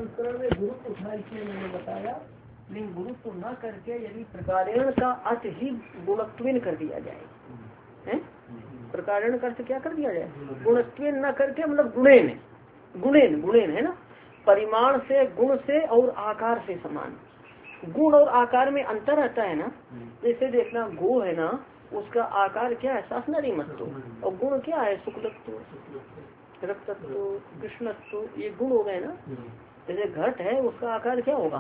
संस्करण में गुरुत्व था इसलिए मैंने बताया, लेकिन गुरुत्व न करके यदि प्रकारेण का अर्थ ही गुणत्वेन कर दिया जाए, है प्रकारेण का अर्थ क्या कर दिया जाए, गुणत्वेन न करके मतलब गुणेन, गुणेन गुणेन है ना, परिमाण से गुण से और आकार से समान। गुण और आकार में अंतर रहता है ना, जैसे देखना गो है ना, उसका आकार क्या है शासनारी मत्तो, और गुण क्या है शुक्लत्व रक्तत्व कृष्णत्व, ये गुण हो गए ना। जैसे घट है उसका आकार क्या होगा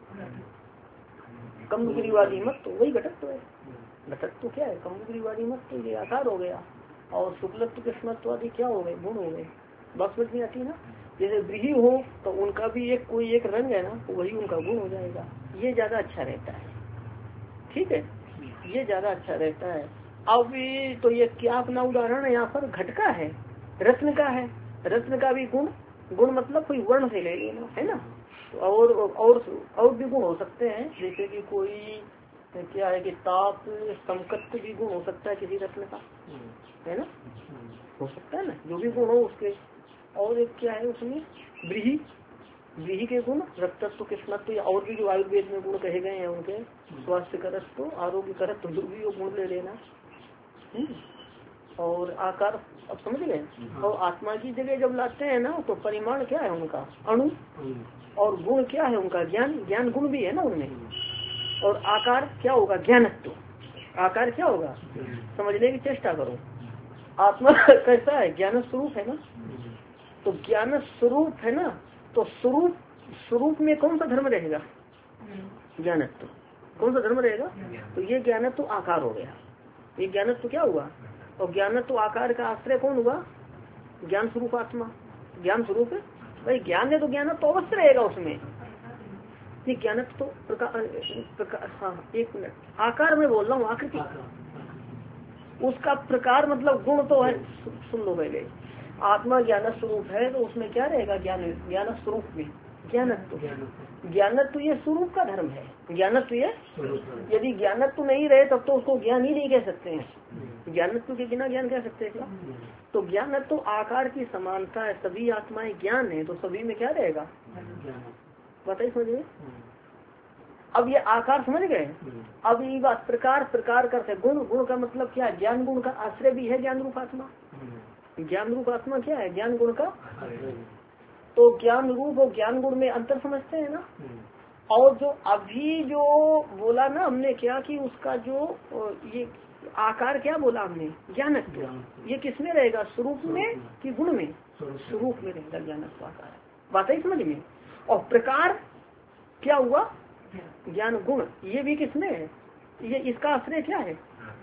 कम्बुगिरीवादी मत, तो वही घटत्व है। घटत्व क्या है कम्बुगिरीवादी मत, तो ये आकार हो गया। और शुक्लत्व कृष्णत्व आदि क्या हो गए गुण हो गए। बात समझ में आती है ना। जैसे व्रीहि हो तो उनका भी एक कोई एक रंग है ना, तो वही उनका गुण हो जाएगा। ये ज्यादा अच्छा रहता है, ठीक है, ये ज्यादा अच्छा रहता है। अब तो ये क्या अपना उदाहरण है यहाँ पर घट का है, रत्न का है, रत्न का भी गुण, गुण मतलब कोई वर्ण से ले लेना है ना। और भी गुण हो सकते हैं, जैसे कि कोई क्या है कि ताप समकत्व भी गुण हो सकता है किसी रत्न का, है ना, हो सकता है ना, जो भी गुण हो उसके। और एक क्या है उसमें व्रीहि, व्रीहि के गुण रक्तत्व कृष्णत्व, या और भी जो आयुर्वेद में गुण कहे गए हैं उनके, स्वास्थ्य करत्व आरोग्य करत्व, जो भी वो गुण ले लेना। और आकार अब समझ गए। और आत्मा की जगह जब लाते हैं ना, तो परिमाण क्या है उनका अणु, और गुण क्या है उनका ज्ञान, ज्ञान गुण भी है ना उनमें। और आकार क्या होगा ज्ञानत्व, आकार क्या होगा, समझने की चेष्टा करो। आत्मा कैसा है ज्ञान स्वरूप है ना, तो ज्ञान स्वरूप है ना, तो स्वरूप स्वरूप में कौन सा धर्म रहेगा ज्ञानत्व, कौन सा धर्म रहेगा, तो ये ज्ञानत्व आकार हो गया। ये ज्ञानत्व क्या हुआ, और ज्ञानत्व आकार का आश्रय कौन हुआ ज्ञान स्वरूप आत्मा। ज्ञान स्वरूप है भाई, ज्ञान है तो ज्ञानत्व तो अवश्य रहेगा उसमें। ज्ञानत्व तो प्रकार हाँ एक मिनट, आकार में बोल रहा हूँ आकृति, उसका प्रकार मतलब गुण तो है। सुन लो पहले, आत्मा ज्ञान स्वरूप है तो उसमें क्या रहेगा ज्ञान, ज्ञान स्वरूप में ज्ञानत्व, ज्ञानत्व ये स्वरूप का धर्म है। ज्ञानत्व ये, यदि ज्ञानत्व नहीं रहे तब तो उसको ज्ञान ही नहीं कह सकते हैं। ज्ञानत्व के बिना ज्ञान कह सकते हैं क्या। तो ज्ञानत्व आकार की समानता है, सभी आत्माएं ज्ञान है तो सभी में क्या रहेगा बताइए समझिए। अब ये आकार समझ गए। अब ये बात प्रकार, प्रकार करते गुण, गुण का मतलब क्या है ज्ञान गुण का आश्रय भी है ज्ञान रूप आत्मा। ज्ञान रूप आत्मा क्या है ज्ञान गुण का, तो ज्ञान रूप और ज्ञान गुण में अंतर समझते हैं ना। और जो अभी जो बोला ना हमने क्या कि उसका जो ये आकार क्या बोला हमने ज्ञानत्व, ये किसमें रहेगा स्वरूप में कि गुण में, स्वरूप में रहेगा ज्ञानत्व आकार। बात है समझ में। और प्रकार क्या हुआ ज्ञान गुण, ये भी किसमें है, ये इसका आश्रय क्या है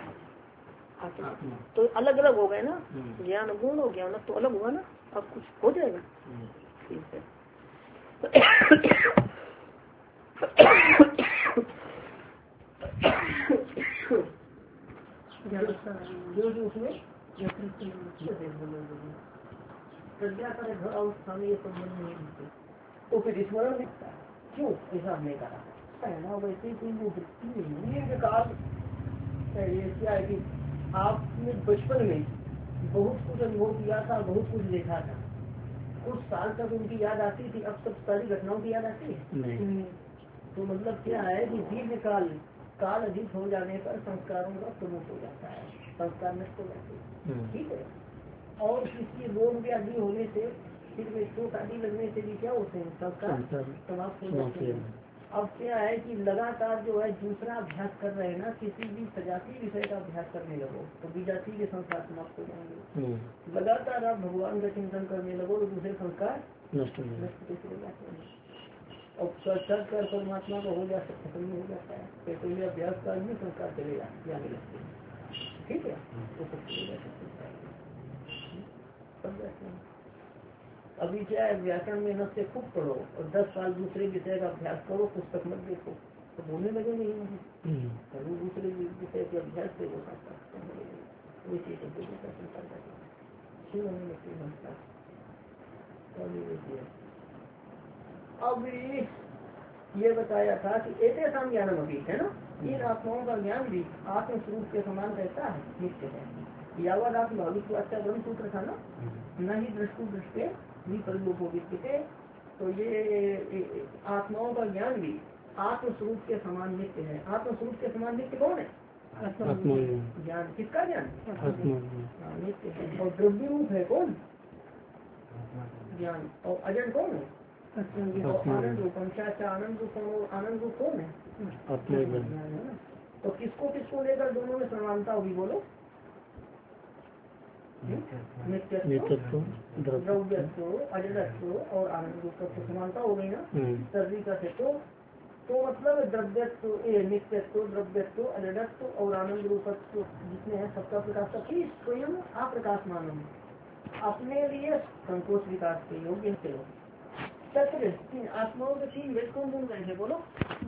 तो अलग अलग हो गए ना, ज्ञान गुण और ज्ञान तो अलग हुआ ना। अब कुछ हो जाएगा ठीक है। उसमें प्रज्ञा का घर अवस्था में ये संबंध नहीं होते तो फिर स्मरण दिखता है। क्यों ऐसा हमने कहा है ना, वैसे कोई वो वृत्ति नहीं है। ये क्या है कि आपने बचपन में बहुत कुछ अनुभव किया था, बहुत कुछ देखा था, कुछ साल तक उनकी याद आती थी, अब सब सारी घटनाओं की याद आती है नहीं। तो मतलब क्या है कि दीर्घ काल अधिक हो जाने पर संस्कारों का प्रमुख हो जाता है, संस्कार नष्ट हो जाते हैं, ठीक है। और किसी रोग व्याधि होने से, सिर में चोट आदि लगने से भी क्या होते हैं संस्कार समाप्त हो जाते हैं। अब क्या है कि लगातार जो है दूसरा अभ्यास कर रहे हैं ना, किसी भी सजातीय विषय का अभ्यास करने लगो तो विजातीय के संस्कार समाप्त हो जाएंगे। लगातार आप भगवान का चिंतन करने लगो तो दूसरे संस्कार नष्ट हो जाते हैं। और सच कर परमात्मा को हो जाता है, खत्म हो जाता है, तो पहले अभ्यास काल में संस्कार चले जाने लगते हैं, ठीक है। तो सब चले जाते हैं। अभी क्या है व्याकरण में न से खूब पढ़ो और 10 साल दूसरे विषय का अभ्यास करो, पुस्तक मत देखो तो बोलने लगेंगे नहीं, दूसरे विषय के अभ्यास से वो अब ये बताया था कि ऐसे सम ज्ञानम अभी है ना, इन आत्माओं का ज्ञान भी आत्म स्वरूप के समान रहता है, नित्य है। यावत आत्म भाविक ब्रह्म सूत्र था ना, न ही दृष्टु दृष्टि परलोको विद्यते तो ये आत्माओं का ज्ञान भी आत्मस्वरूप के समान नित्य है। आत्मस्वरूप के समान नित्य कौन है? ज्ञान। किसका ज्ञान? नित्य है। और द्रव्य रूप है कौन? ज्ञान। और अजड़ कौन है? और आनंद रूपम। क्या आनंद रूप और आनंद रूप कौन है? तो किसको किसको लेकर दोनों में समानता होगी बोलो? नित्यत्व, द्रव्यत्व, अजड़त्व और आनंद रूपत्व समानता हो गई ना। सर्दी का से तो मतलब द्रव्यत्व, नित्यत्व, द्रव्यत्व, अजड़त्व और आनंद रूपत्व जितने हैं सबका प्रकाश सबकी स्वयं अप्रकाशमान अपने लिए संकोच विकास के योग्य थे। तत्र आत्माओं के 3 भेद कौन कौन कहेंगे बोलो?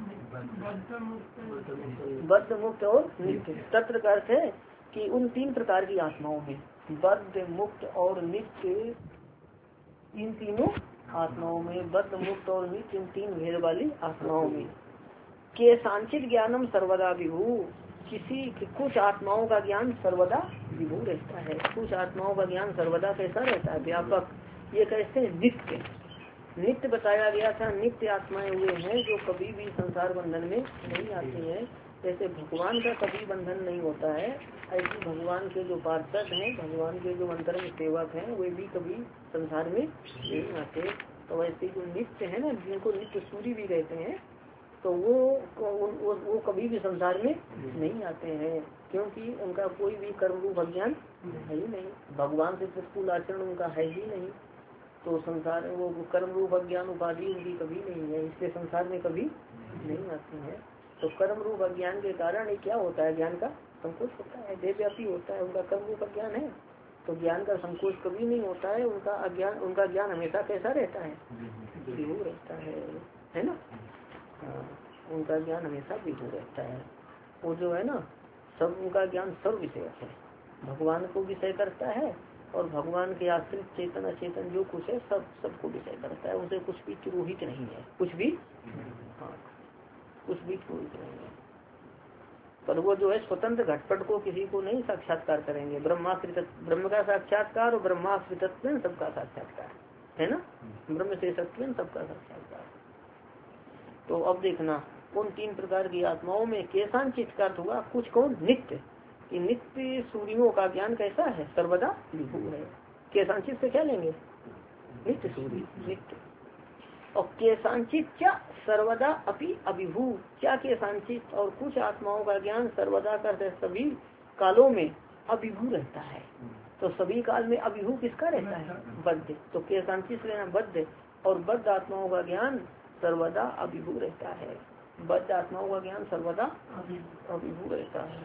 बद्ध, मुक्त और नित्य। तत्र का अर्थ है कि उन 3 प्रकार की आत्माओं में बद्ध, मुक्त और नित्य, इन तीनों आत्माओं में बद्ध, मुक्त और नित्य, इन 3 भेद वाली आत्माओं में के सांचित ज्ञानम सर्वदा विभू, कुछ आत्माओं का ज्ञान सर्वदा विभू रहता है। कुछ आत्माओं का ज्ञान सर्वदा कैसा रहता है? व्यापक। ये कैसे? नित्य। नित्य बताया गया था। नित्य आत्माएं हुए हैं जो कभी भी संसार बंधन में नहीं आती है। जैसे भगवान का कभी बंधन नहीं होता है, ऐसे भगवान के जो पार्षद हैं, भगवान के जो अंतर में सेवक हैं, वे भी कभी संसार में नहीं आते। तो ऐसे जो नित्य है ना, जिनको नित्य सूर्य भी कहते हैं, तो वो कभी भी संसार में नहीं आते हैं, क्योंकि उनका कोई भी कर्म रूप अज्ञान है ही नहीं। भगवान से प्रतिकूल आचरण उनका है ही नहीं। तो संसार वो कर्म रूप अज्ञान उपाधि उनकी कभी नहीं है, इसलिए संसार में कभी नहीं आते हैं। तो कर्म रूप अज्ञान के कारण क्या होता है? ज्ञान का संकोच होता है, देवव्यापी होता है। उनका कर्म रूप अज्ञान है तो ज्ञान का संकोच कभी नहीं होता है। उनका ज्ञान हमेशा कैसा रहता है? विभू रहता है ना। उनका ज्ञान हमेशा विभू रहता है। वो जो है ना, सब उनका ज्ञान सर्व विषय है, भगवान को विषय करता है और भगवान के आश्रित चेतन अचेतन जो कुछ है सबको विषय करता है। उसे कुछ भी चुरोहित नहीं है, कुछ भी चुरोहित नहीं है। पर वो जो है स्वतंत्र घटपट को किसी को नहीं साक्षात्कार करेंगे। ब्रह्म का साक्षात्कार और ब्रह्माश्रित सबका साक्षात्कार है ना। ब्रह्म से सत्व सबका साक्षात्कार। तो अब देखना उन 3 प्रकार की आत्माओं में केशांचित का अर्थ हुआ कुछ कौन? नित्य। कि नित्य सूर्यों का ज्ञान कैसा है? सर्वदा विभू है। केशांचित से क्या लेंगे? नित्य सूर्य, नित्य। और केशांचित क्या? सर्वदा अपि अभिभू। क्या केशांचित? और कुछ आत्माओं का ज्ञान सर्वदा करते सभी कालों में अभिभू रहता है। तो सभी काल में अभिभू किसका रहता है? बद्ध। तो केशांचित लेना बद्ध। और बद्ध आत्माओं का ज्ञान सर्वदा अभिभू रहता है। बद्ध आत्माओं का ज्ञान सर्वदा अभिभू रहता है।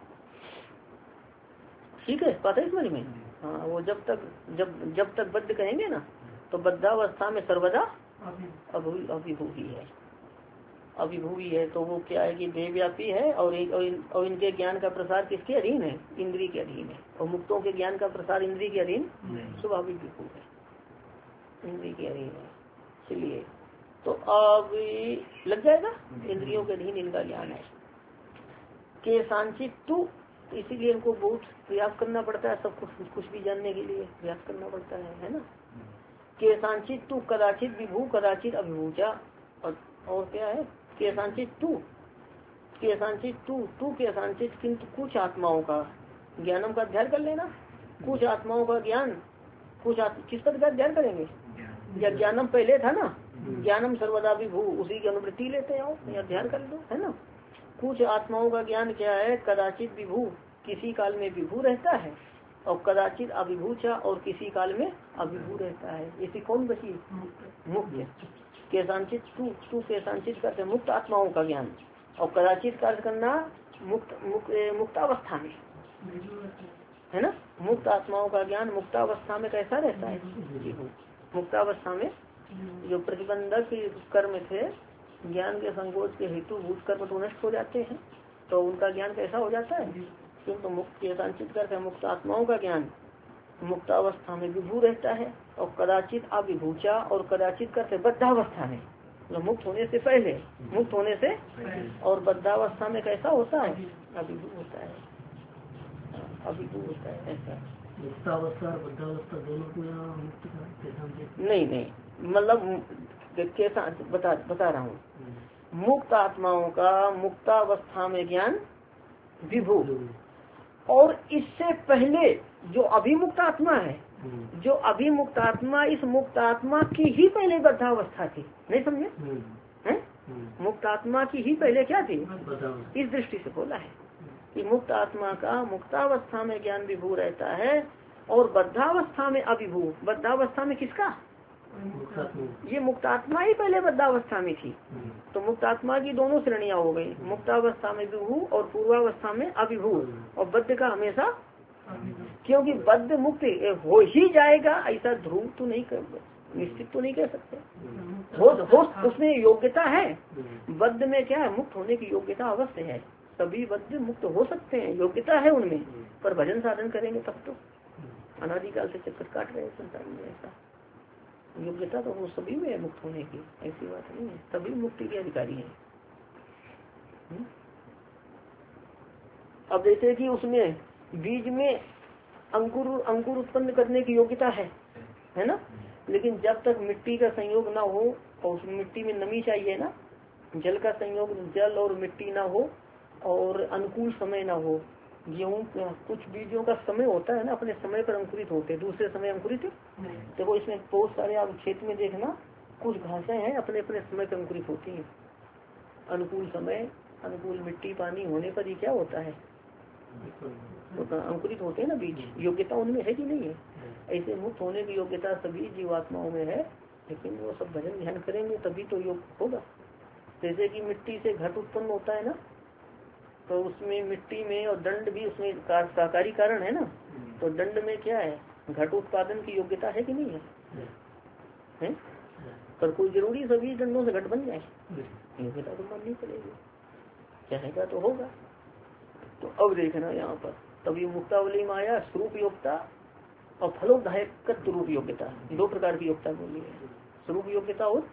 ठीक है, पता है समझ में? हाँ, वो जब तक बद्ध कहेंगे ना, तो बद्धावस्था में सर्वदा अभिभू ही है। अभिभू ही है। तो वो क्या है कि देवव्यापी है और इनके ज्ञान का प्रसार किसके अधीन है? इंद्रिय के अधीन है। और मुक्तों के ज्ञान का प्रसार इंद्रिय के अधीन स्वाभाविक विभू है, इंद्रिय के अधीन है। इसलिए तो अब लग जाएगा, इंद्रियों के अधीन इनका ज्ञान है। के सांचित तू, इसीलिए इनको बहुत प्रयास करना पड़ता है, सब कुछ भी जानने के लिए प्रयास करना पड़ता है ना। के सांचित तू कदाचित विभू कदाचित अभिभूचा। और क्या है? के सांचित तू के सांचित किंतु कुछ आत्माओं का ज्ञानम का अध्ययन कर लेना। कुछ आत्माओं का ज्ञान, किस पर अध्ययन करेंगे? या ज्ञानम पहले था ना, ज्ञानम सर्वदा विभू, उसी की अनुवृत्ति लेते आओ, अध्ययन कर लो, है ना। कुछ आत्माओं का ज्ञान क्या है? कदाचित विभू, किसी काल में विभू रहता है, और कदाचित अभिभूचा, और किसी काल में अभिभू रहता है। इसी कौन बची? मुक्त। केशांचित तू केशांचित करते मुक्त आत्माओं का ज्ञान, और कदाचित कार्य करना मुक्तावस्था में, है ना। मुक्त आत्माओं का ज्ञान मुक्तावस्था में कैसा रहता है? मुक्तावस्था में जो प्रतिबंधक कर्म थे, ज्ञान के संकोच के हेतु भूत कर्म तो नष्ट हो जाते हैं, तो उनका ज्ञान कैसा हो जाता है? क्योंकि मुक्त केशांचित करते मुक्त आत्माओं का ज्ञान मुक्तावस्था में विभू रहता है, और कदाचित अविभूचा, और कदाचित करते बद्धावस्था में, मतलब मुक्त होने से पहले, मुक्त होने से, और बद्धावस्था में कैसा होता है? अभिभू होता है, अभिभू होता है ऐसा। मुक्तावस्था और बद्धावस्था दोनों को यहाँ मुक्त का नहीं नहीं, मतलब कैसा बता रहा हूँ। मुक्त आत्माओं का मुक्तावस्था में ज्ञान विभू, और इससे पहले जो अभिमुक्त आत्मा है, जो अभिमुक्त आत्मा, इस मुक्त आत्मा की ही पहले बद्धावस्था थी, नहीं समझे हैं? मुक्त आत्मा की ही पहले क्या थी, इस दृष्टि से बोला है कि मुक्त आत्मा का मुक्तावस्था में ज्ञान विभू रहता है और बद्धावस्था में अभिभू। बद्धावस्था में किसका, ये मुक्तात्मा ही पहले बद्धावस्था में थी, तो मुक्तात्मा की दोनों श्रेणियां हो गई, मुक्तावस्था में विभू और पूर्वावस्था में अभिभू। और बद्ध का हमेशा, क्योंकि बद्ध मुक्त हो ही जाएगा ऐसा ध्रुव तो नहीं कर, निश्चित तो नहीं कह सकते, हो उसमें योग्यता है। बद्ध में क्या है, मुक्त होने की योग्यता अवश्य है, सभी बद्ध मुक्त हो सकते हैं, योग्यता है उनमें, पर भजन साधन करेंगे तब तो। अनादिकाल से चक्कर काट रहे हैं संसार में, ऐसा योग्यता तो वो सभी में है मुक्त होने की, ऐसी बात नहीं है, सभी मुक्ति के अधिकारी हैं। अब जैसे कि उसमें बीज में अंकुर उत्पन्न करने की योग्यता है ना, लेकिन जब तक मिट्टी का संयोग ना हो और उस मिट्टी में नमी चाहिए ना, जल का संयोग, जल और मिट्टी ना हो और अनुकूल समय ना हो। गेहूँ कुछ बीजों का समय होता है ना, अपने समय पर अंकुरित होते, दूसरे समय अंकुरित देखो इसमें बहुत सारे आप खेत में देखना, कुछ घासें हैं अपने अपने समय पर अंकुरित होती हैं। अनुकूल समय, अनुकूल मिट्टी, पानी होने पर ही क्या होता है, तो अंकुरित होते हैं ना बीज। योग्यता उनमें है कि नहीं है? ऐसे मुक्त होने की योग्यता सभी जीवात्माओं में है, लेकिन वो सब भजन ध्यान करेंगे तभी तो योग होगा। जैसे कि मिट्टी से घट उत्पन्न होता है ना, तो उसमें मिट्टी में और दंड भी उसमें सहकारी कारण है ना, तो दंड में क्या है, घट उत्पादन की योग्यता है कि नहीं है? पर कोई जरूरी सभी दंडों से घट बन जाए, योग्यता तो माननी पड़ेगी, चाहेगा तो होगा। तो अब देखना यहाँ पर तभी मुक्तावली में आया स्वरूप योग्यता और फलोदायक रूप योग्यता, दो प्रकार की योग्यता बोली है, स्वरूप योग्यता और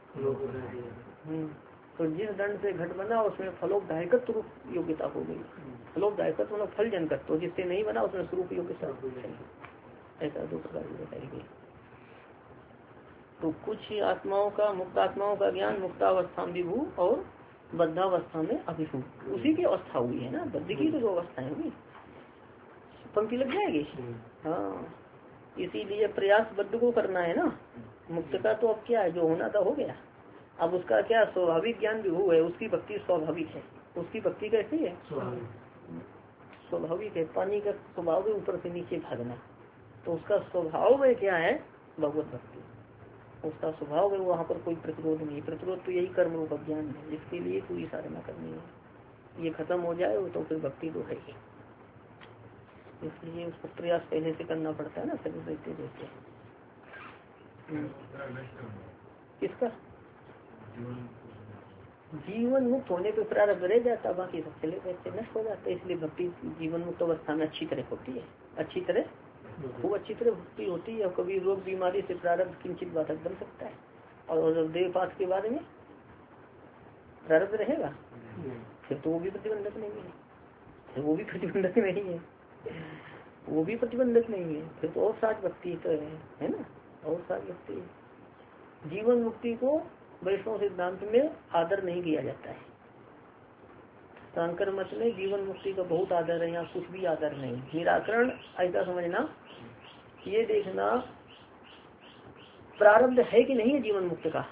तो जिस दंड से घट बना उसमें फलोदायकत्व रूप योग्यता हो गई। फलोदायकत्व मतलब फल जनकत्व, तो जिससे नहीं बना उसमें स्वरूप योग्यता, ऐसा दो प्रकार की बताई गई। तो कुछ आत्माओं का, मुक्त आत्माओं का ज्ञान मुक्तावस्था में विभू और बद्धावस्था में अभिभू, उसी की अवस्था हुई है ना, बद्ध की तो जो अवस्था है हुई, पंक्ति लग जाएगी। हाँ, इसीलिए प्रयास बद्ध को करना है ना, मुक्त का तो अब क्या है, जो होना था हो गया, अब उसका क्या स्वाभाविक ज्ञान विभू है, उसकी भक्ति स्वाभाविक है। उसकी भक्ति कैसी है, स्वाभाविक है। पानी का स्वभाव है ऊपर से नीचे भागना, तो उसका स्वभाव में क्या है, भगवत भक्ति, उसका स्वभाव है, वहाँ पर कोई प्रतिरोध नहीं। प्रतिरोध तो यही कर्म रूप ज्ञान है, जिसके लिए पूरी साधना करनी है। ये खत्म हो जाए तो फिर भक्ति तो है ही, इसलिए उसको प्रयास पहले से करना पड़ता है ना, सभी देखते देखते। किसका जीवन मुक्त होने पे प्रारब्ध रह जाता, बाकी सब चले जाते, नष्ट हो जाते। इसलिए भक्ति जीवन मुक्त अवस्था में अच्छी तरह होती है, अच्छी तरह, खूब अच्छी तरह भक्ति होती है। और कभी रोग बीमारी से प्रारब्ध किंचित बाधक बन सकता है, और देवपात के बाद में प्रारब्ध रहेगा फिर तो वो भी प्रतिबंधक नहीं है, फिर वो भी प्रतिबंधक नहीं है, वो भी प्रतिबंधक नहीं है, फिर तो और साज भक्ति तो है ना, और साज भक्ति। जीवन मुक्ति को वैष्णव सिद्धांत में आदर नहीं किया जाता है, शंकर मत में जीवन मुक्ति का बहुत आदर है, यहाँ कुछ भी आदर नहीं। निराकरण ऐसा समझना, ये देखना प्रारब्ध है कि नहीं है जीवन मुक्त का,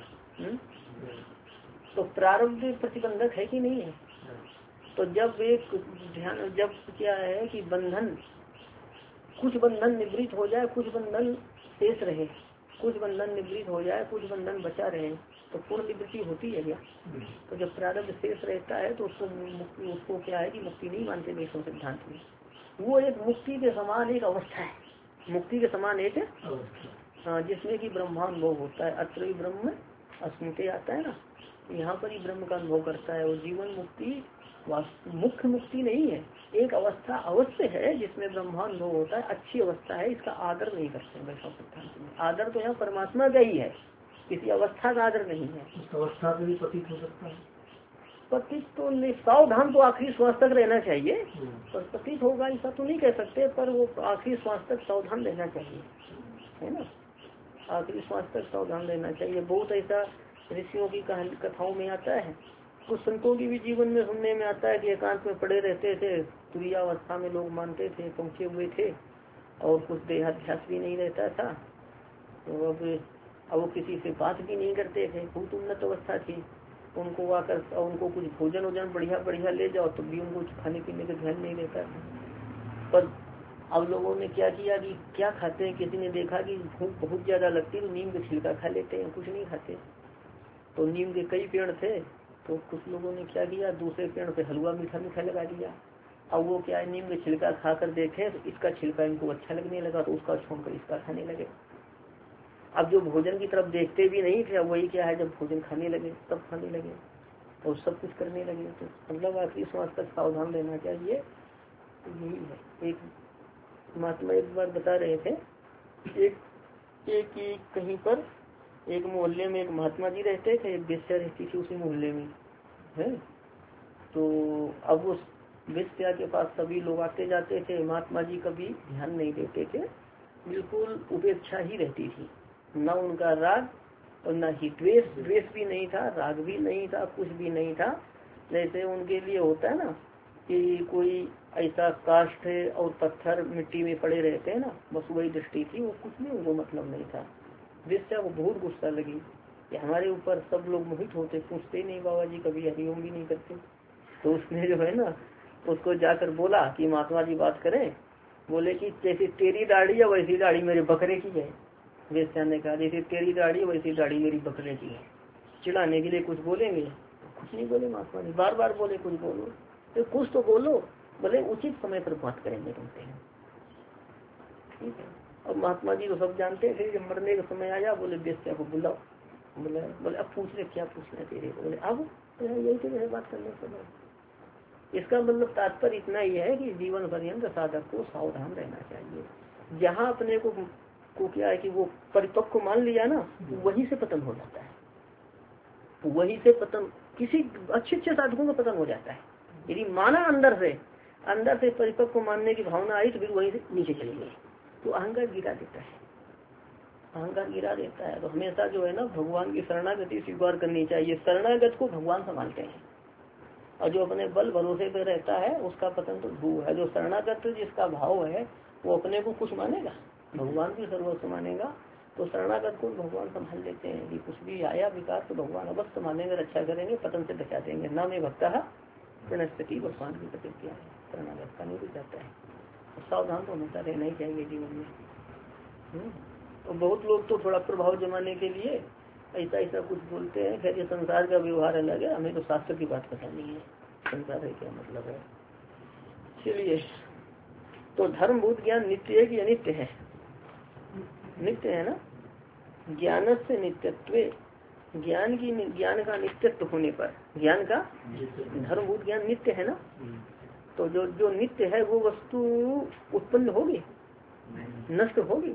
तो प्रारब्ध प्रतिबंधक है कि नहीं है। तो जब एक ध्यान, जब क्या है कि बंधन, कुछ बंधन निवृत्त हो जाए, कुछ बंधन शेष रहे, कुछ बंधन निवृत्त हो जाए, कुछ बंधन बचा रहे, तो पूर्ण निवृत्ति होती है क्या? तो जब प्रारब्ध शेष रहता है तो उसको क्या है कि मुक्ति नहीं मानते वैष्णव सिद्धांत में। वो एक मुक्ति के समान एक अवस्था है, मुक्ति के समान एक, हाँ, जिसमें कि ब्रह्मानुभव होता है। अत्र ही ब्रह्म अस्मिते आता है ना, यहाँ पर ही ब्रह्म का अनुभव करता है। और जीवन मुक्ति मुख्य मुक्ति नहीं है, एक अवस्था अवश्य है जिसमें ब्रह्मानुभव होता है, अच्छी अवस्था है, इसका आदर नहीं करते वैष्णव सिद्धांत में। आदर तो यहाँ परमात्मा का ही है, किसी अवस्था का आदर नहीं है। उस अवस्था में भी पतित हो सकता है, पतित तो सावधान तो आखिरी श्वास तक रहना चाहिए, पर पतित होगा ऐसा तो नहीं कह सकते, पर वो आखिरी श्वास तक सावधान रहना चाहिए, है ना। आखिरी श्वास तक सावधान रहना चाहिए। बहुत ऐसा ऋषियों की कथाओं में आता है, कुछ संतों की भी जीवन में सुनने में आता है कि एकांत में पड़े रहते थे, तुरीयावस्था में लोग मानते थे, पहुंचे हुए थे, और कुछ देहाध्यास भी नहीं रहता था। तो अब वो किसी से बात भी नहीं करते थे, बहुत उन्नत अवस्था थी। उनको आकर उनको कुछ भोजन वोजन बढ़िया बढ़िया ले जाओ तो भी उनको खाने पीने का ध्यान नहीं रहता था। पर अब लोगों ने क्या किया कि क्या खाते हैं, किसी ने देखा कि भूख बहुत ज्यादा लगती है तो नीम का छिलका खा लेते हैं, कुछ नहीं खाते। तो नीम के कई पेड़ थे, तो कुछ लोगों ने क्या किया, दूसरे पेड़ पे हलवा मीठा मीठा लगा दिया। अब वो क्या है, नीम का छिलका खा कर देखे तो इसका छिलका इनको अच्छा लगने लगा, तो उसका छोड़कर इसका खाने लगे। अब जो भोजन की तरफ देखते भी नहीं थे, अब वही क्या है, जब भोजन खाने लगे तब खाने लगे और सब कुछ करने लगे। तो मतलब आखिरी श्वास तक सावधान रहना चाहिए, तो यही है। एक महात्मा एक बार बता रहे थे, एक कहीं पर एक मोहल्ले में एक महात्मा जी रहते थे, एक वेश्या रहती थी उसी मोहल्ले में, है। तो अब उस वेश्या के पास सभी लोग आते जाते थे, महात्मा जी कभी ध्यान नहीं देते थे, बिल्कुल उपेक्षा ही रहती थी, न उनका राग और न ही द्वेष, द्वेष भी नहीं था, राग भी नहीं था, कुछ भी नहीं था। जैसे उनके लिए होता है ना कि कोई ऐसा काष्ठ और पत्थर मिट्टी में पड़े रहते हैं ना, बस वही दृष्टि थी, वो कुछ भी उनको मतलब नहीं था। वेश्या को बहुत गुस्सा लगी कि हमारे ऊपर सब लोग मोहित होते, पूछते ही नहीं बाबा जी, कभी हरिओम भी नहीं करते। तो उसने जो है ना उसको जाकर बोला कि महात्मा जी बात करें। बोले कि जैसे तेरी दाढ़ी है वैसी दाढ़ी मेरे बकरे की है। वेश्या ने कहा जैसे तेरी दाढ़ी वैसी दाढ़ी मेरी बकरे की है। चिढ़ाने के लिए कुछ बोलेंगे, कुछ नहीं बोले महात्मा जी, बार बार बोले कुछ बोलो, तो कुछ तो बोलो, बोले उचित समय पर बात करेंगे तुमसे, ठीक है। और महात्मा जी तो सब जानते थे, जब मरने का समय आया बोले वेश्या को बुलाओ, बोले अब पूछ ले क्या पूछना तेरे को, बोले अब यही तो मेरे बात करने को। इसका मतलब तात्पर्य इतना ही है कि जीवन पर्यंत साधक को सावधान रहना चाहिए। जहाँ अपने को क्या है कि वो परिपक्व मान लिया ना, वहीं से पतन हो जाता है, वहीं से पतन, किसी अच्छे साधकों का पतन हो जाता है। यदि माना अंदर से परिपक्व मानने की भावना आई तो फिर वहीं से नीचे चली गई, तो अहंकार गिरा देता है, अहंकार गिरा देता है। तो हमेशा जो है ना भगवान की शरणागति स्वीकार करनी चाहिए। शरणागत को भगवान संभालते हैं, और जो अपने बल भरोसे पे रहता है उसका पतन तो ध्रुव है। जो शरणागत जिसका भाव है वो अपने को कुछ मानेगा, भगवान की सर्वस्व मानेगा, तो शरणागत को भगवान संभाल लेते हैं। यदि कुछ भी आया विकार तो भगवान अवश्य संभालेंगे, रक्षा करेंगे, पतन से बचा देंगे। ना में भक्ता प्रणस्पति, भगवान की प्रतिक्रिया है, शरणागत का नहीं जाता है। तो सावधान तो हमेशा रहना ही चाहिए जीवन में। तो बहुत लोग तो थोड़ा प्रभाव जमाने के लिए ऐसा कुछ बोलते हैं, खैर ये संसार का व्यवहार अलग है, हमें तो शास्त्र की बात पता नहीं है, संसार है क्या मतलब है। चलिए, तो धर्मभूत ज्ञान नित्य है कि अनित्य है? नित्य है ना। ज्ञान से नित्यत्व, ज्ञान का नित्यत्व होने पर, ज्ञान का धर्मभूत ज्ञान नित्य है ना। तो जो नित्य है वो वस्तु उत्पन्न होगी, नष्ट होगी।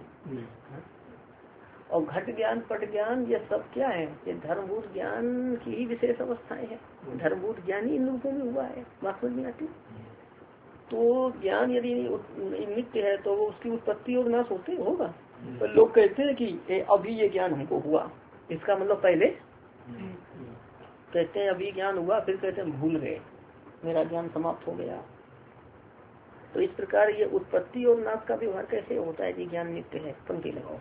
और घट ज्ञान, पट ज्ञान, ये सब क्या है, ये धर्मभूत ज्ञान की ही विशेष अवस्थाएं हैं। धर्मभूत ज्ञान ही इन लोगों में हुआ है, बात समझ में आती। तो ज्ञान यदि नित्य है तो वो उसकी उत्पत्ति और नाश होगा। तो लोग कहते हैं कि अभी ये ज्ञान हमको हुआ, इसका मतलब पहले कहते हैं अभी ज्ञान हुआ, फिर कहते हैं भूल गए, मेरा ज्ञान समाप्त हो गया। तो इस प्रकार ये उत्पत्ति और नाश का व्यवहार कैसे होता है कि ज्ञान नित्य है? पंक्ति लगाओ।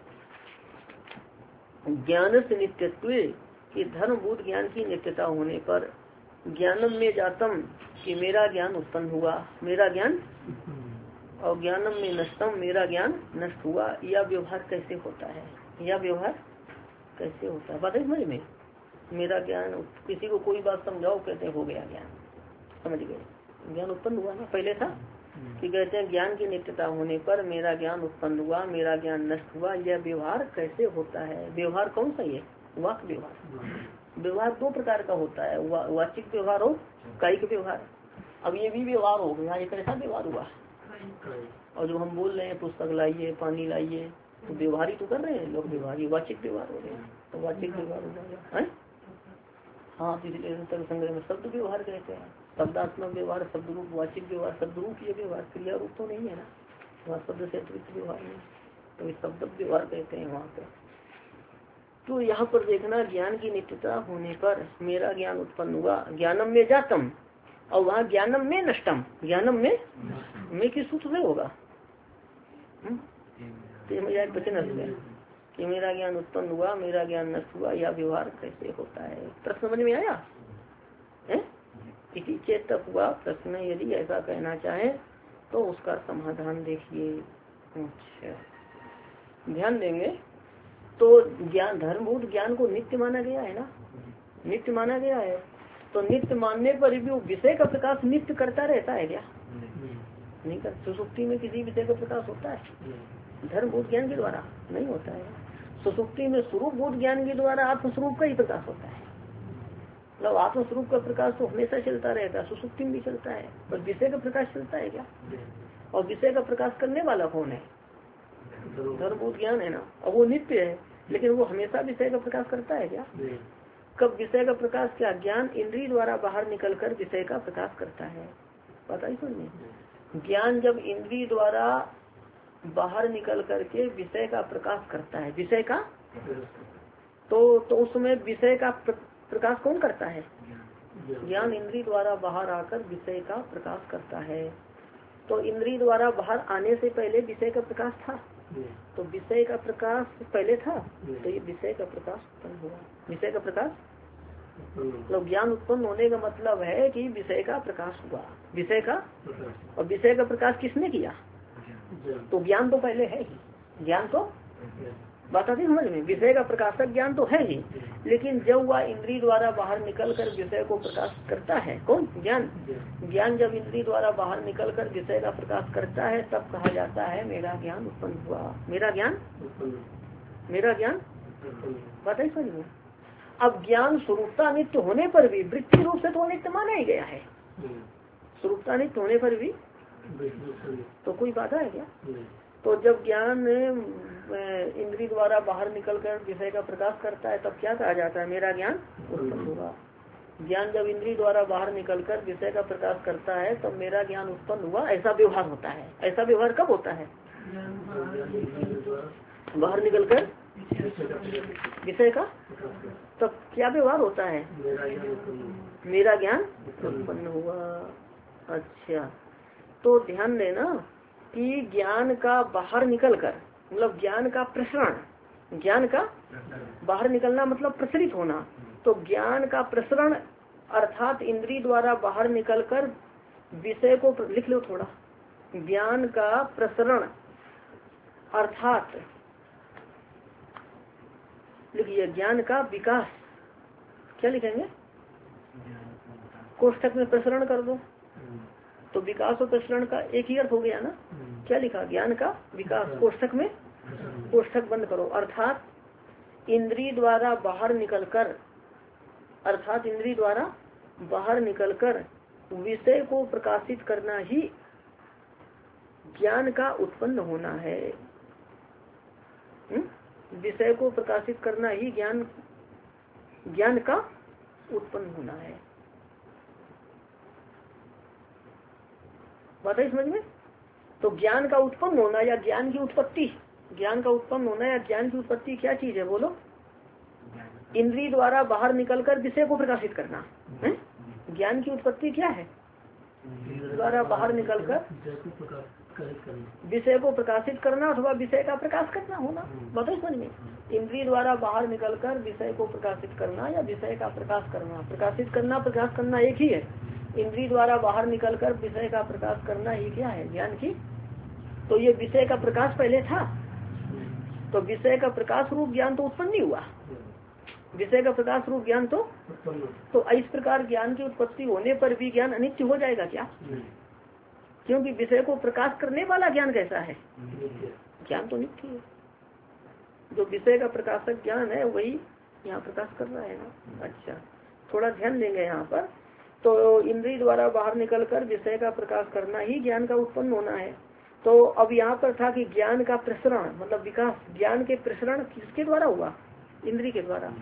ज्ञान से नित्यत्व कि धर्मभूत ज्ञान की नित्यता होने पर, ज्ञानम में जातम कि मेरा ज्ञान उत्पन्न हुआ, मेरा ज्ञान, और ज्ञानम में नष्टम मेरा ज्ञान नष्ट हुआ। यह व्यवहार कैसे होता है, यह व्यवहार कैसे होता है? बात समझ में। मेरा ज्ञान, किसी को कोई बात समझाओ, कहते हैं हो गया ज्ञान, समझ गए, ज्ञान उत्पन्न हुआ ना। पहले था कि कहते हैं ज्ञान की नित्यता होने पर मेरा ज्ञान उत्पन्न हुआ, मेरा ज्ञान नष्ट हुआ। यह व्यवहार कैसे होता है? व्यवहार कौन सा? ये वाक व्यवहार। व्यवहार दो प्रकार का होता है, वाचिक व्यवहार और कायिक व्यवहार। अब ये भी व्यवहार हो गया, एक ऐसा व्यवहार हुआ। और जो हम बोल रहे हैं पुस्तक लाइए, पानी लाइए, तो व्यवहार ही तो कर रहे हैं लोग, व्यवहार ही वाचिक व्यवहार हो गया। तो वाचिक व्यवहार हो गया, हाँ, तो इसलिए तर्क संग्रह में शब्द व्यवहार कहते हैं। शब्दात्मक व्यवहार, शब्द रूप, वाचिक व्यवहार, शब्द रूप ये व्यवहार, क्रिया रूप तो नहीं है ना, वहाँ शब्द से अतिरिक्त व्यवहार नहीं, तो इस शब्द व्यवहार कहते हैं वहाँ पे। तो यहाँ पर देखना, ज्ञान की नित्यता होने पर मेरा ज्ञान उत्पन्न हुआ, ज्ञानम में जातम, और वहाँ ज्ञानम में नष्टम, ज्ञानम में किस सूत्र से होगा, कि मेरा ज्ञान उत्पन्न हुआ, मेरा ज्ञान नष्ट हुआ, यह व्यवहार कैसे होता है। प्रश्न समझ में आया है? इसी चेत तक हुआ प्रश्न। यदि ऐसा कहना चाहे तो उसका समाधान देखिए। अच्छा, ध्यान देंगे। तो ज्ञान, धर्मभूत ज्ञान को नित्य माना गया है ना, नित्य माना गया है। तो नित्य मानने पर भी विषय का प्रकाश नित्य करता रहता है क्या? नहीं कर। सुसुप्ति में किसी विषय का प्रकाश होता है धर्मभूत ज्ञान के द्वारा? नहीं होता है। सुसुप्ति में स्वरूप भूत ज्ञान के द्वारा आत्मस्वरूप का ही प्रकाश होता है। मतलब आत्मस्वरूप का प्रकाश तो हमेशा चलता रहेगा, सुसुप्ति में भी चलता है, पर विषय का प्रकाश चलता है क्या? और विषय का प्रकाश करने वाला कौन है? धर्मभूत ज्ञान है ना, और वो नित्य है, लेकिन वो हमेशा विषय का प्रकाश करता है क्या? कब विषय का प्रकाश? क्या ज्ञान इंद्रिय द्वारा बाहर निकलकर विषय का प्रकाश करता है, पता ही सुनिए। ज्ञान जब इंद्रिय द्वारा बाहर निकल करके विषय का प्रकाश करता है, विषय का, तो उसमें विषय का प्रकाश कौन करता है? ज्ञान इंद्रिय द्वारा बाहर आकर विषय का प्रकाश करता है। तो इंद्रिय द्वारा बाहर आने से पहले विषय का प्रकाश था, तो विषय का प्रकाश पहले था, तो ये विषय का प्रकाश उत्पन्न हुआ। विषय का प्रकाश मतलब ज्ञान उत्पन्न होने का मतलब है कि विषय का प्रकाश हुआ, विषय का। और विषय का प्रकाश किसने किया? तो ज्ञान तो पहले है ही, ज्ञान तो बात आती समझ में। विषय का प्रकाशक ज्ञान तो है ही, लेकिन जब वह इंद्रिय द्वारा बाहर निकलकर विषय को प्रकाश करता है, कौन? ज्ञान। ज्ञान जब इंद्रिय द्वारा बाहर निकलकर विषय का प्रकाश करता है, तब कहा जाता है मेरा ज्ञान उत्पन्न हुआ, मेरा ज्ञान, मेरा ज्ञान। बात है समझ में। अब ज्ञान स्वरूपता नित्य होने पर भी वृत्ति रूप से तो नित्य माना ही गया है। स्वरूपता नित्य होने पर भी तो कोई बाधा है क्या? तो जब ज्ञान इंद्रिय द्वारा बाहर निकलकर विषय का प्रकाश करता है, तब क्या कहा जाता है? मेरा ज्ञान उत्पन्न हुआ। ज्ञान जब इंद्रिय द्वारा बाहर निकलकर विषय का प्रकाश करता है, तब मेरा ज्ञान उत्पन्न हुआ, ऐसा व्यवहार होता है। ऐसा व्यवहार कब होता है? बाहर निकलकर विषय का, तब क्या व्यवहार होता है? मेरा ज्ञान उत्पन्न हुआ। अच्छा, तो ध्यान देना कि ज्ञान का बाहर निकलकर मतलब ज्ञान का प्रसरण, ज्ञान का बाहर निकलना मतलब प्रसरित होना। तो ज्ञान का प्रसरण अर्थात इंद्रिय द्वारा बाहर निकलकर विषय को, लिख लो थोड़ा, ज्ञान का प्रसरण अर्थात लिखिए ज्ञान का विकास। क्या लिखेंगे? कोष्ठक में प्रसरण कर दो, तो विकास और प्रसरण का एक ही अर्थ हो गया ना। क्या लिखा? ज्ञान का विकास, कोष्ठक में, कोष्ठक बंद करो। अर्थात इंद्रिय द्वारा बाहर निकलकर, अर्थात इंद्रिय द्वारा बाहर निकलकर विषय को प्रकाशित करना ही ज्ञान का उत्पन्न होना है। विषय को प्रकाशित करना ही ज्ञान का उत्पन्न होना है। बात है समझ में। तो ज्ञान का उत्पन्न होना या ज्ञान की उत्पत्ति, ज्ञान का उत्पन्न होना या ज्ञान की उत्पत्ति क्या चीज है बोलो? इंद्रिय द्वारा बाहर निकलकर विषय को प्रकाशित करना है। ज्ञान की उत्पत्ति क्या है? द्वारा बाहर निकलकर विषय को प्रकाशित करना अथवा विषय का प्रकाश करना होना। बताओ समझ में। इंद्रिय द्वारा बाहर निकलकर विषय को प्रकाशित करना या विषय का प्रकाश करना। प्रकाशित करना, प्रकाश करना एक ही है। इंद्रिय द्वारा बाहर निकलकर विषय का प्रकाश करना ही क्या है? ज्ञान की। तो ये विषय का प्रकाश पहले था, तो विषय का प्रकाश रूप ज्ञान तो उत्पन्न नहीं हुआ। विषय का प्रकाश रूप ज्ञान तो इस प्रकार ज्ञान की उत्पत्ति होने पर भी ज्ञान अनित्य हो जाएगा क्या? क्योंकि विषय को प्रकाश करने वाला ज्ञान कैसा है? ज्ञान तो नित्य है। जो विषय का प्रकाशक ज्ञान है वही यहाँ प्रकाश कर रहा है ना। अच्छा, थोड़ा ध्यान देंगे यहाँ पर। तो इंद्रिय द्वारा बाहर निकलकर विषय का प्रकाश करना ही ज्ञान का उत्पन्न होना है। तो अब यहाँ पर था कि ज्ञान का प्रसरण मतलब विकास, ज्ञान के प्रसरण किसके द्वारा हुआ? इंद्रिय के द्वारा।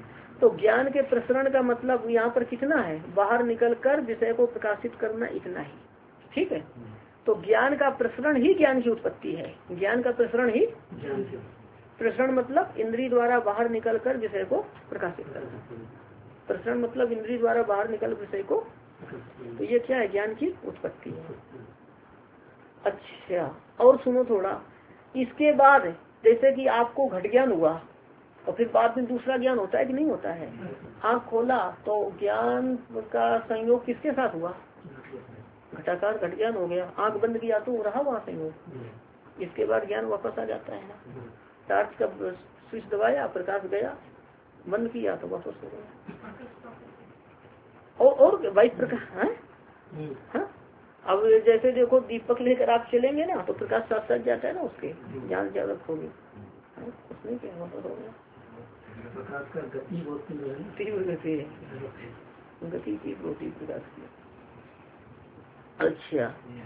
तो ज्ञान के प्रसरण का मतलब यहाँ पर कितना है, बाहर निकल कर विषय को प्रकाशित करना, इतना ही। ठीक है, तो ज्ञान का प्रसरण ही ज्ञान की उत्पत्ति है। ज्ञान का प्रसरण ही, प्रसरण मतलब इंद्रिय द्वारा बाहर निकल कर विषय को प्रकाशित करना। प्रसरण मतलब इंद्रिय द्वारा बाहर निकल विषय को, तो ये क्या है, ज्ञान की उत्पत्ति है। अच्छा, और सुनो थोड़ा, इसके बाद जैसे कि आपको घट ज्ञान हुआ और फिर बाद में दूसरा ज्ञान होता है कि नहीं होता है। आँख खोला तो ज्ञान का संयोग किसके साथ हुआ, घटाकार घट ज्ञान हो गया। आँख बंद किया तो रहा वहाँ संयोग, इसके बाद ज्ञान वापस आ जाता है ना। टार्च का स्विच दबाया, प्रकाश गया, बंद किया तो वापस हो गया। और वाइट प्रकाश है। अब जैसे देखो दीपक लेकर आप चलेंगे ना तो प्रकाश साथ साथ जाता है ना, उसके ज्ञान ज्यादा होगी, उसमें क्या वापस हो गया। प्रकाश का गति बहुत तीव्र गति है, गति की होती प्रकाश की। अच्छा,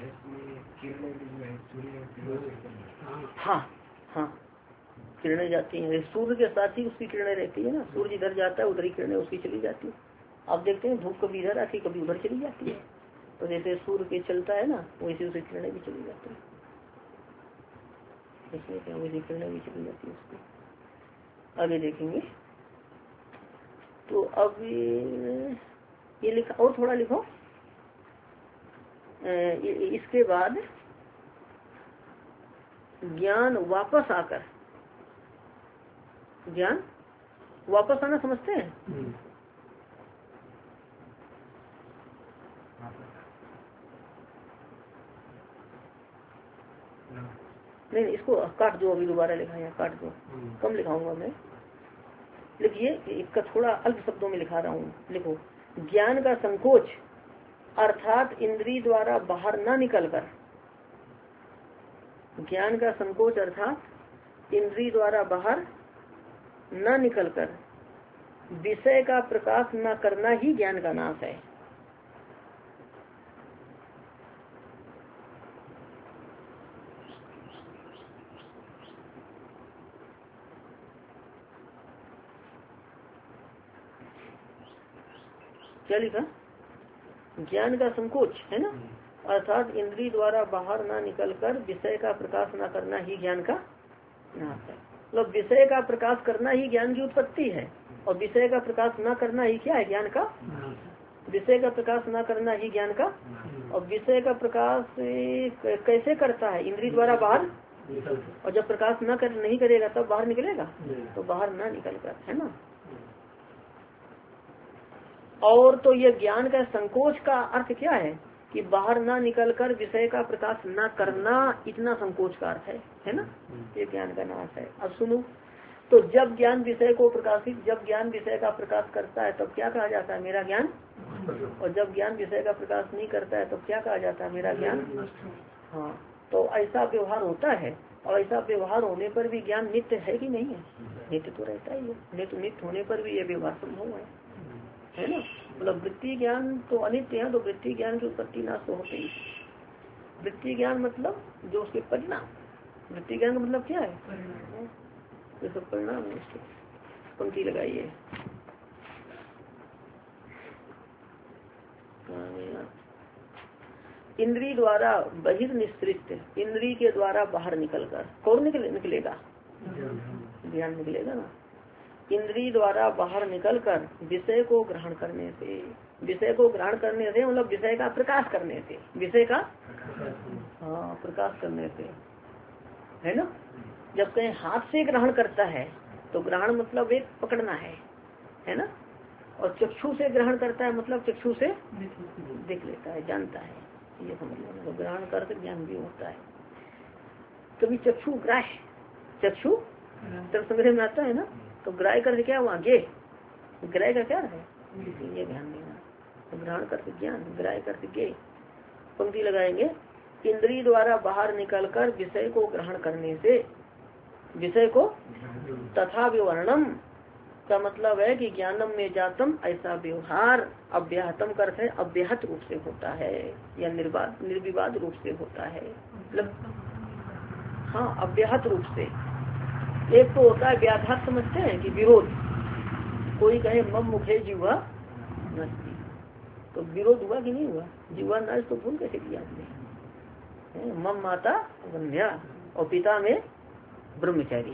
हाँ हाँ, किरणें जाती हैं, सूर्य के साथ ही उसकी किरणें रहती है ना। सूर्य इधर जाता है, उधर ही किरणें उसकी चली जाती है। आप देखते हैं धूप कभी इधर आती, कभी उधर चली जाती है। तो जैसे सूर्य के चलता है ना, वैसे उसे किरणें भी चली जाती है। इसमें क्या, वैसे किरणें भी चली जाती है उसको। आगे देखेंगे। तो अब ये लिखा, और थोड़ा लिखो। इसके बाद ज्ञान वापस आकर, ज्ञान वापस आना समझते हैं। नहीं, इसको काट दो, अभी दोबारा लिखा है, काट दो, कम लिखाऊंगा मैं। लिखिए, इसका थोड़ा अल्प शब्दों में लिखा रहा हूँ, लिखो। ज्ञान का संकोच अर्थात इंद्रिय द्वारा बाहर न निकलकर, ज्ञान का संकोच अर्थात इंद्रिय द्वारा बाहर न निकलकर विषय का प्रकाश न करना ही ज्ञान का नाश है। क्या लिखा, ज्ञान का संकोच है ना, अर्थात इंद्रिय द्वारा बाहर ना निकलकर विषय का प्रकाश न करना ही ज्ञान का नाश है। मतलब विषय का प्रकाश करना ही ज्ञान की उत्पत्ति है, और विषय का प्रकाश न करना ही क्या है, ज्ञान का, विषय का प्रकाश न करना ही ज्ञान का। और विषय का प्रकाश कैसे करता है, इंद्रिय द्वारा बाहर, और जब प्रकाश न कर नहीं करेगा तब बाहर निकलेगा, तो बाहर ना निकल कर, है ना। और तो ये ज्ञान का संकोच का अर्थ क्या है कि बाहर ना निकलकर विषय का प्रकाश ना करना, इतना संकोच का अर्थ है ना। ये ज्ञान का नाश है। अब सुनो, तो जब ज्ञान विषय को प्रकाशित, जब ज्ञान विषय का प्रकाश करता है तब क्या कहा जाता है, मेरा ज्ञान। और जब ज्ञान विषय का प्रकाश नहीं करता है तब क्या कहा जाता है, मेरा ज्ञान। हाँ, तो ऐसा व्यवहार होता है, और ऐसा व्यवहार होने पर भी ज्ञान नित्य है कि नहीं है, नित्य तो रहता ही है। नित्य होने पर भी ये व्यवहार संभव है ना। मतलब वृत्ति ज्ञान तो अनित्य है, तो वृत्ति ज्ञान की उत्पत्ति नाश तो होती ही। वृत्ति ज्ञान मतलब जो उसके परिणाम, वृत्ति ज्ञान का मतलब क्या है, जो सब परिणाम है उसके। पंक्ति लगाइए, इंद्रिय द्वारा बहिर्निश्रित, इंद्रिय के द्वारा बाहर निकलकर, कौन निकलेगा, ध्यान निकलेगा ना। इंद्रिय द्वारा बाहर निकलकर विषय को ग्रहण करने से, विषय को ग्रहण करने से मतलब विषय का प्रकाश करने से, विषय का हाँ प्रकाश करने से, है ना। जब कहीं हाथ से ग्रहण करता है तो ग्रहण मतलब एक पकड़ना है ना। और चक्षु से ग्रहण करता है मतलब चक्षु से देख लेता है, जानता है, ये समझ लो। तो ग्रहण करके ज्ञान भी होता है। कभी चक्षु ग्राह्य, चक्षु तब समझ में आता है ना। तो ग्राह्य करके क्या हुआ, गे, ग्राह्य का क्या है, ये ध्यान देना। तो ग्रहण करके ज्ञान, ग्राह्य करके गे। पंक्ति लगाएंगे, इंद्रिय द्वारा बाहर निकलकर विषय को ग्रहण करने से, विषय को तथा विवरणम का मतलब है कि ज्ञानम में जातम, ऐसा व्यवहार अव्याहतम करते है, अव्याहत रूप से होता है या निर्विवाद रूप से होता है। मतलब हाँ, अव्याहत रूप से। एक तो होता है व्याघात, समझते हैं कि विरोध, कोई कहे मम मुखे जीवा नास्ति, तो विरोध हुआ कि नहीं हुआ? जीवा नाश तो भूल कैसे किया आपने? मम माता वंध्या और पिता में ब्रह्मचारी।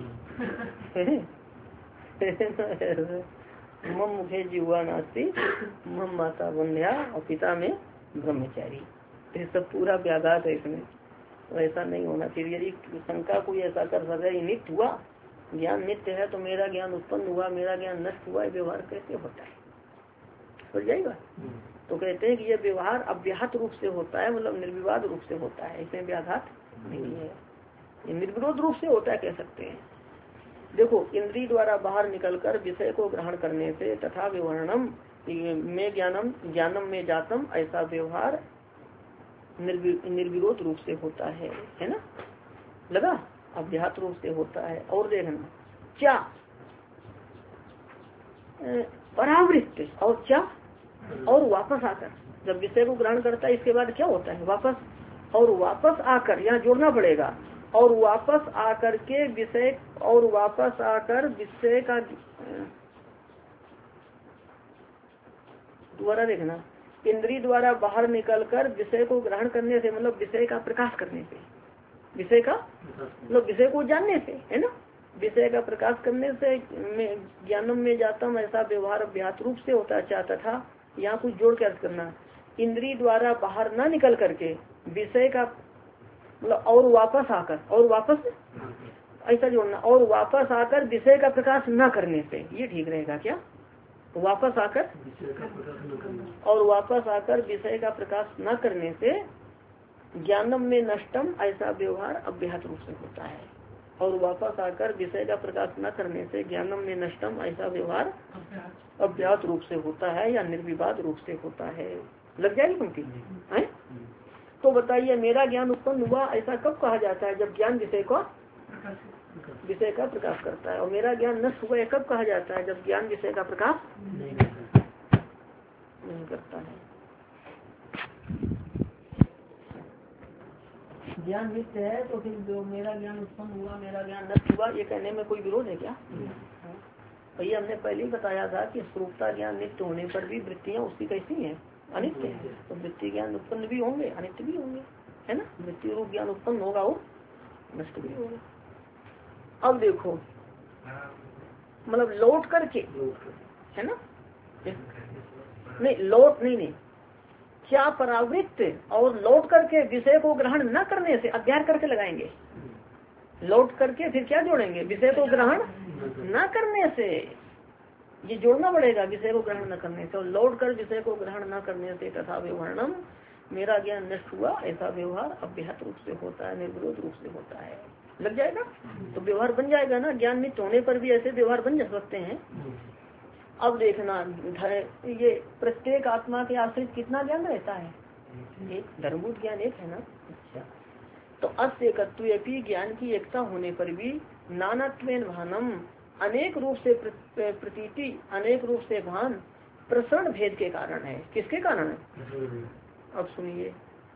मम मुखे जीवा नास्ति, मम माता वंध्या और पिता में ब्रह्मचारी। ये सब पूरा व्याघात है इसमें, तो ऐसा नहीं होना चाहिए। यदि शंका कोई ऐसा कर सके नित्य हुआ, ज्ञान नित्य है तो मेरा ज्ञान उत्पन्न हुआ, मेरा ज्ञान नष्ट हुआ, ये व्यवहार कैसे होता है? समझ जाएगा। तो कहते हैं कि ये व्यवहार अव्याहत रूप से होता है, मतलब निर्विवाद रूप से होता है, इसमें व्याघात नहीं है, ये निर्विरोध रूप से होता है कह सकते हैं। देखो, इंद्रिय द्वारा बाहर निकलकर विषय को ग्रहण करने से तथा विवरणम में ज्ञानम में जातम, ऐसा व्यवहार निर्विरोध रूप से होता है ना, लगा? अव्याहत रूप से होता है। और देखना क्या परावृत्त और क्या, और वापस आकर, जब विषय को ग्रहण करता है इसके बाद क्या होता है? वापस, और वापस आकर, यहाँ जोड़ना पड़ेगा, और वापस आकर के विषय, और वापस आकर विषय का, दोबारा देखना, इंद्रिय द्वारा बाहर निकलकर विषय को ग्रहण करने से, मतलब विषय का प्रकाश करने से, विषय का मतलब विषय को जानने से, है ना, विषय का प्रकाश करने से ज्ञानम में जातम, ऐसा व्यवहार अव्याहत रूप से होता है। तथा यहाँ कुछ जोड़ के अर्थ करना, इंद्रिय द्वारा बाहर न निकल करके विषय का, मतलब और वापस आकर, और वापस ऐसा जोड़ना, और वापस आकर विषय का प्रकाश न करने से, ये ठीक रहेगा क्या? वापस आकर, और वापस आकर विषय का प्रकाश न करने से ज्ञानम में नष्टम, ऐसा व्यवहार अव्याहत रूप से होता है। और वापस आकर विषय का प्रकाश न करने से ज्ञानम में नष्टम, ऐसा व्यवहार अव्याहत रूप से होता है या निर्विवाद रूप से होता है। लग जाएगी पंक्ति है? तो बताइए, मेरा ज्ञान उत्पन्न हुआ, ऐसा कब कहा जाता है? जब ज्ञान विषय का प्रकाश करता है। और मेरा ज्ञान नष्ट हुआ कब कहा जाता है? जब ज्ञान विषय का प्रकाश नहीं करता है। ज्ञान नित्य है तो फिर जो मेरा ज्ञान उत्पन्न हुआ, मेरा ज्ञान नष्ट हुआ, ये कहने में कोई विरोध है क्या? भैया हमने पहले ही बताया था कि स्वरूपता ज्ञान नित्य होने पर भी वृत्तियाँ उसकी कैसी हैं? अनित्य है। तो वृत्ति ज्ञान उत्पन्न भी होंगे, अनित्य भी होंगे, है ना। वृत्ति रूप ज्ञान उत्पन्न होगा वो नष्ट भी होगा। अब देखो, मतलब लौट करके, है ना, नहीं लौट नहीं, क्या परावृत्त और लौट करके विषय को ग्रहण न करने से, अध्याय करके लगाएंगे, लौट करके फिर क्या जोड़ेंगे? विषय को ग्रहण न करने से, ये जोड़ना पड़ेगा, विषय को ग्रहण न करने से, और लौट कर विषय को ग्रहण न करने से तथा व्यवहारम, मेरा ज्ञान नष्ट हुआ, ऐसा व्यवहार अव्याहत रूप से होता है, निर्विरोध रूप से होता है। लग जाएगा तो व्यवहार बन जाएगा ना। ज्ञान नित्य होने पर भी ऐसे व्यवहार बन जा सकते हैं। अब देखना, ये प्रत्येक आत्मा के आश्रित कितना ज्ञान रहता है? एक धर्मभूत ज्ञान एक है ना। अच्छा, तो अस्य एकत्वेपि, ज्ञान की एकता होने पर भी नानात्वेन भानम, अनेक रूप से प्रतीति, अनेक रूप से भान प्रसरण भेद के कारण है। किसके कारण है? अब सुनिए,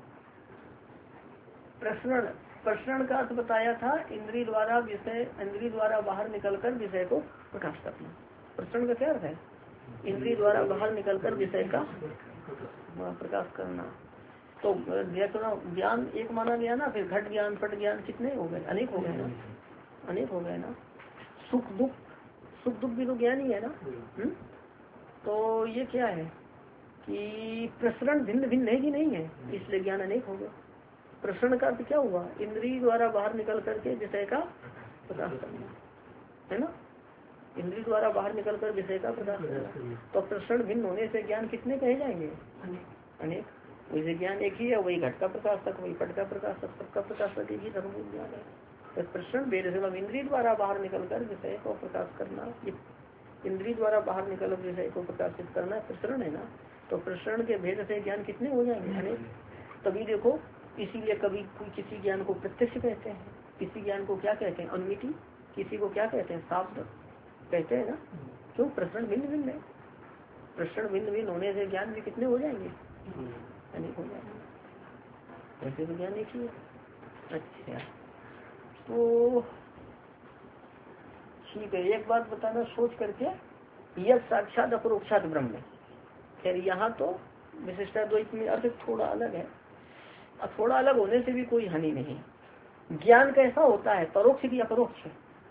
प्रसरण का अर्थ बताया था, इंद्रिय द्वारा विषय, इंद्रिय द्वारा बाहर निकलकर विषय को प्रकाश करना। प्रसरण का क्या अर्थ है? इंद्रिय द्वारा बाहर निकलकर विषय का प्रकाश करना। तो ज्ञान एक माना गया ना, फिर घट ज्ञान, पट ज्ञान कितने हो गए? अनेक हो गए ना, अनेक हो गए ना। सुख दुख भी तो ज्ञान ही है ना। तो ये क्या है कि प्रसरण भिन्न भिन्न है कि नहीं है, इसलिए ज्ञान अनेक हो गए। प्रसरण का अर्थ क्या हुआ? इंद्रिय द्वारा बाहर निकल करके विषय का प्रकाश करना, है ना। इंद्रिय द्वारा बाहर निकलकर विषय का प्रकाश करना। तो प्रसरण भिन्न होने से ज्ञान कितने कहे जाएंगे? अनेक। वैसे ज्ञान एक ही है, वही घट का प्रकाश तक, वही पट का प्रकाश तक, सबका प्रकाश तक एक ही धर्मभूत ज्ञान है। तो प्रसरण भेद से इंद्रिय द्वारा बाहर निकलकर विषय को प्रकाश करना, इंद्रिय द्वारा बाहर निकल विषय को प्रकाशित करना प्रसरण है ना। तो प्रसरण के भेद से ज्ञान कितने हो जाएंगे? अनेक। तभी देखो, इसीलिए कभी किसी ज्ञान को प्रत्यक्ष कहते हैं, किसी ज्ञान को क्या कहते हैं? अनुमिति। किसी को क्या कहते हैं? शाब्द कहते हैं ना। क्यों? प्रसरण भिन्न भिन्न है। प्रसरण भिन्न भिन्न होने से ज्ञान भी कितने हो जाएंगे? अनेक हो जाएंगे। ऐसे तो ज्ञान एक ही है। अच्छा, तो ठीक है, एक बात बताना सोच करके, यह साक्षात अपरोक्षात ब्रह्म। खैर यहाँ तो विशिष्टाद्वैत में अर्थ थोड़ा अलग है, और थोड़ा अलग होने से भी कोई हानि नहीं। ज्ञान कैसा होता है, परोक्ष की अपरोक्ष?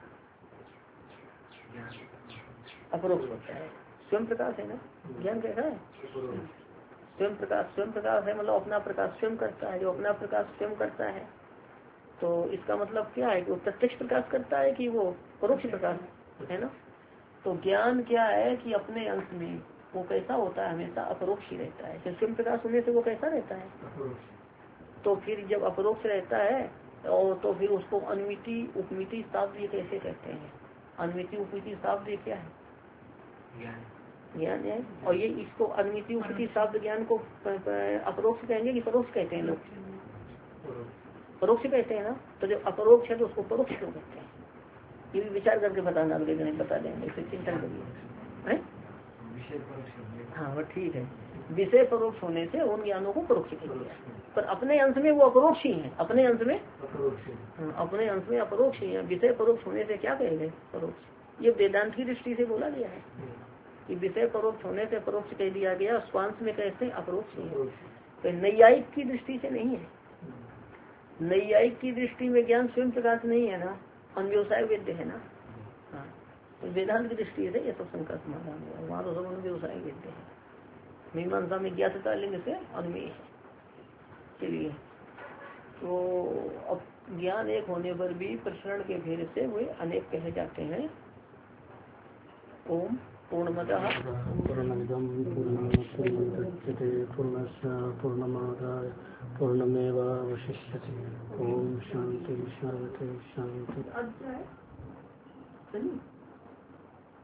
अपरोक्ष होता है। स्वयं प्रकाश है ना, ज्ञान कैसा है? स्वयं प्रकाश। स्वयं प्रकाश है मतलब अपना प्रकाश स्वयं करता है। जो अपना प्रकाश स्वयं करता है तो इसका मतलब क्या है कि वो प्रत्यक्ष प्रकाश करता है कि वो परोक्ष प्रकाश है ना। तो ज्ञान क्या है कि अपने अंश में वो कैसा होता है, हमेशा अपरोक्ष ही रहता है। स्वयं प्रकाश होने से वो कैसा रहता है? तो फिर जब अपरोक्ष रहता है और तो फिर उसको अनुमिति उपमिति शब्द ये कैसे कहते हैं? अनुमिति उपमिति शब्द ये क्या है? ज्ञान है। और ये इसको अनुमिति उपमिति शब्द ज्ञान को अपरोक्ष कहेंगे कि परोक्ष कहते हैं लोग? परोक्ष कहते हैं ना। तो जब अपरोक्ष है तो उसको परोक्ष क्यों कहते हैं? ये भी विचार करके बताना, अगले दिन बता देंगे, इसे चिंतन करिए। हाँ वो ठीक है। विषय परोक्ष होने से उन ज्ञानों को परोक्ष कहेंगे, पर अपने अंश में वो अपरोक्ष ही है। अपने अंश में अपने अंश में अपरोक्ष ही है। विषय परोक्ष होने से क्या कहेंगे? परोक्ष। ये वेदांत की दृष्टि से बोला गया है कि विषय परोक्ष होने से परोक्ष कह दिया गया, स्वांश में कहते हैं अपरोक्ष ही है। तो नैयायिक की दृष्टि से नहीं है। नैयायिक की दृष्टि में ज्ञान स्वयं प्रकाश नहीं है ना, अनव्यवसाय वेद्य है ना। हाँ, तो वेदांत की दृष्टि से ये सब शंका समाधान हुआ। वहाँ तो सब अनव्यवसाय वेद्य है। मीमांसा में ज्ञातता लिंग से अन्वय है। चलिए, तो अब ज्ञान एक होने पर भी प्रसरण के भेद से वे अनेक कहे जाते हैं। ओम पूर्णमतः पूर्णमिदं पूर्णमुदच्यते पूर्णस्य पूर्णमादाय पूर्णमेवावशिष्यते। ओम शांति शांति शांति।